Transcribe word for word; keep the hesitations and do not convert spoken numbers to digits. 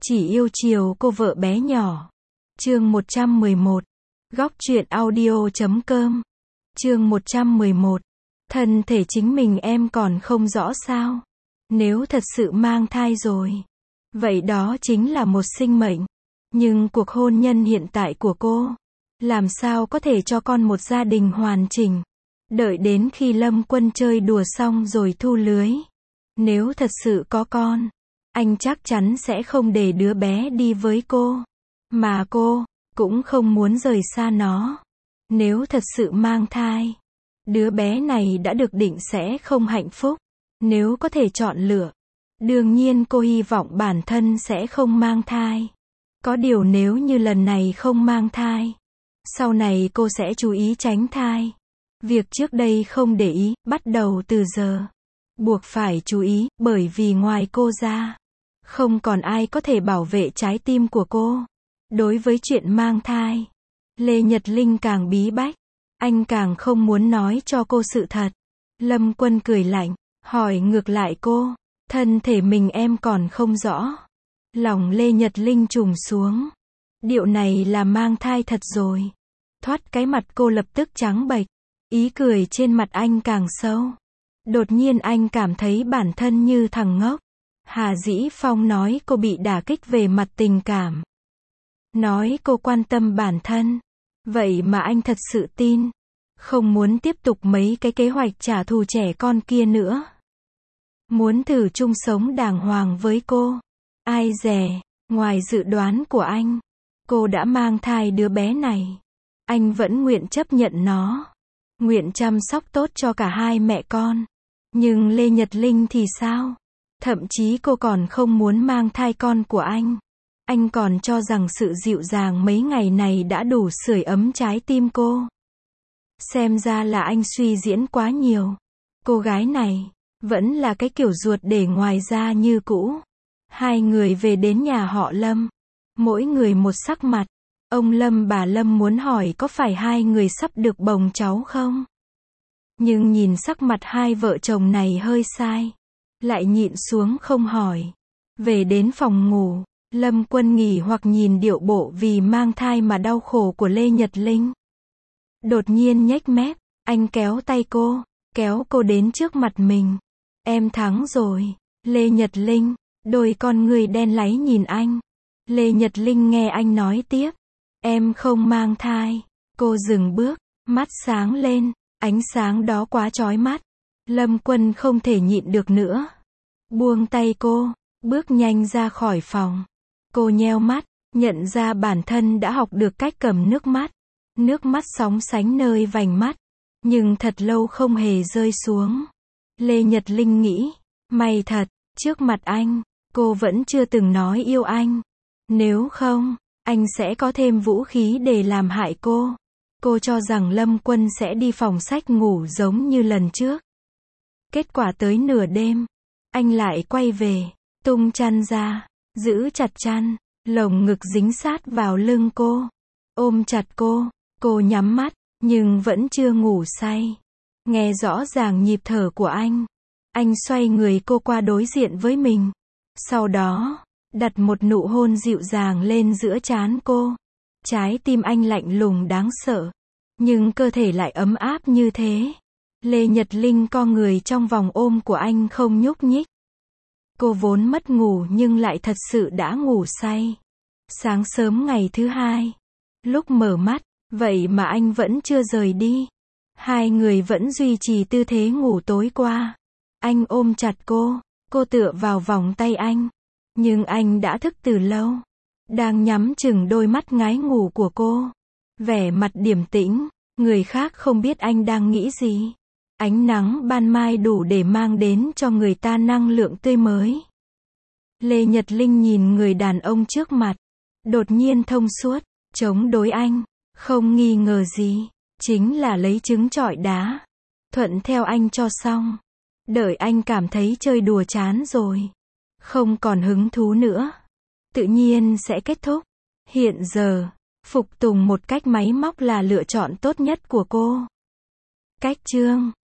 Chỉ yêu chiều cô vợ bé nhỏ. Chương một trăm mười một. Góc truyện audio chấm com. Chương một trăm mười một. Thân thể chính mình em còn không rõ sao? Nếu thật sự mang thai rồi, vậy đó chính là một sinh mệnh. Nhưng cuộc hôn nhân hiện tại của cô, làm sao có thể cho con một gia đình hoàn chỉnh? Đợi đến khi Lâm Quân chơi đùa xong rồi thu lưới. Nếu thật sự có con, anh chắc chắn sẽ không để đứa bé đi với cô. Mà cô, cũng không muốn rời xa nó. Nếu thật sự mang thai, đứa bé này đã được định sẽ không hạnh phúc. Nếu có thể chọn lựa, đương nhiên cô hy vọng bản thân sẽ không mang thai. Có điều nếu như lần này không mang thai, sau này cô sẽ chú ý tránh thai. Việc trước đây không để ý, bắt đầu từ giờ, buộc phải chú ý, bởi vì ngoài cô ra, không còn ai có thể bảo vệ trái tim của cô. Đối với chuyện mang thai, Lê Nhật Linh càng bí bách, anh càng không muốn nói cho cô sự thật. Lâm Quân cười lạnh, hỏi ngược lại cô, thân thể mình em còn không rõ. Lòng Lê Nhật Linh trùng xuống. Điệu này là mang thai thật rồi. Thoát cái mặt cô lập tức trắng bệch, ý cười trên mặt anh càng sâu. Đột nhiên anh cảm thấy bản thân như thằng ngốc. Hà Dĩ Phong nói cô bị đả kích về mặt tình cảm, nói cô quan tâm bản thân. Vậy mà anh thật sự tin, không muốn tiếp tục mấy cái kế hoạch trả thù trẻ con kia nữa. Muốn thử chung sống đàng hoàng với cô. Ai dè, ngoài dự đoán của anh, cô đã mang thai đứa bé này. Anh vẫn nguyện chấp nhận nó, nguyện chăm sóc tốt cho cả hai mẹ con. Nhưng Lê Nhật Linh thì sao? Thậm chí cô còn không muốn mang thai con của anh. Anh còn cho rằng sự dịu dàng mấy ngày này đã đủ sưởi ấm trái tim cô. Xem ra là anh suy diễn quá nhiều. Cô gái này, vẫn là cái kiểu ruột để ngoài ra như cũ. Hai người về đến nhà họ Lâm. Mỗi người một sắc mặt. Ông Lâm bà Lâm muốn hỏi có phải hai người sắp được bồng cháu không? Nhưng nhìn sắc mặt hai vợ chồng này hơi sai. Lại nhịn xuống không hỏi. Về đến phòng ngủ, Lâm Quân nghỉ hoặc nhìn điệu bộ vì mang thai mà đau khổ của Lê Nhật Linh. Đột nhiên nhếch mép, anh kéo tay cô, kéo cô đến trước mặt mình. Em thắng rồi. Lê Nhật Linh, đôi con người đen láy nhìn anh. Lê Nhật Linh nghe anh nói tiếp. Em không mang thai. Cô dừng bước, mắt sáng lên, ánh sáng đó quá chói mắt. Lâm Quân không thể nhịn được nữa. Buông tay cô, bước nhanh ra khỏi phòng. Cô nheo mắt, nhận ra bản thân đã học được cách cầm nước mắt. Nước mắt sóng sánh nơi vành mắt, nhưng thật lâu không hề rơi xuống. Lê Nhật Linh nghĩ, may thật, trước mặt anh, cô vẫn chưa từng nói yêu anh. Nếu không, anh sẽ có thêm vũ khí để làm hại cô. Cô cho rằng Lâm Quân sẽ đi phòng sách ngủ giống như lần trước. Kết quả tới nửa đêm, anh lại quay về, tung chăn ra, giữ chặt chăn, lồng ngực dính sát vào lưng cô, ôm chặt cô. Cô nhắm mắt, nhưng vẫn chưa ngủ say. Nghe rõ ràng nhịp thở của anh. Anh xoay người cô qua đối diện với mình. Sau đó, đặt một nụ hôn dịu dàng lên giữa trán cô. Trái tim anh lạnh lùng đáng sợ, nhưng cơ thể lại ấm áp như thế. Lê Nhật Linh co người trong vòng ôm của anh không nhúc nhích. Cô vốn mất ngủ nhưng lại thật sự đã ngủ say. Sáng sớm ngày thứ hai, lúc mở mắt, vậy mà anh vẫn chưa rời đi. Hai người vẫn duy trì tư thế ngủ tối qua. Anh ôm chặt cô, cô tựa vào vòng tay anh. Nhưng anh đã thức từ lâu, đang nhắm chừng đôi mắt ngái ngủ của cô. Vẻ mặt điềm tĩnh, người khác không biết anh đang nghĩ gì. Ánh nắng ban mai đủ để mang đến cho người ta năng lượng tươi mới. Lê Nhật Linh nhìn người đàn ông trước mặt, đột nhiên thông suốt, chống đối anh. Không nghi ngờ gì, chính là lấy trứng trọi đá. Thuận theo anh cho xong. Đợi anh cảm thấy chơi đùa chán rồi, không còn hứng thú nữa, tự nhiên sẽ kết thúc. Hiện giờ, phục tùng một cách máy móc là lựa chọn tốt nhất của cô. Cách chương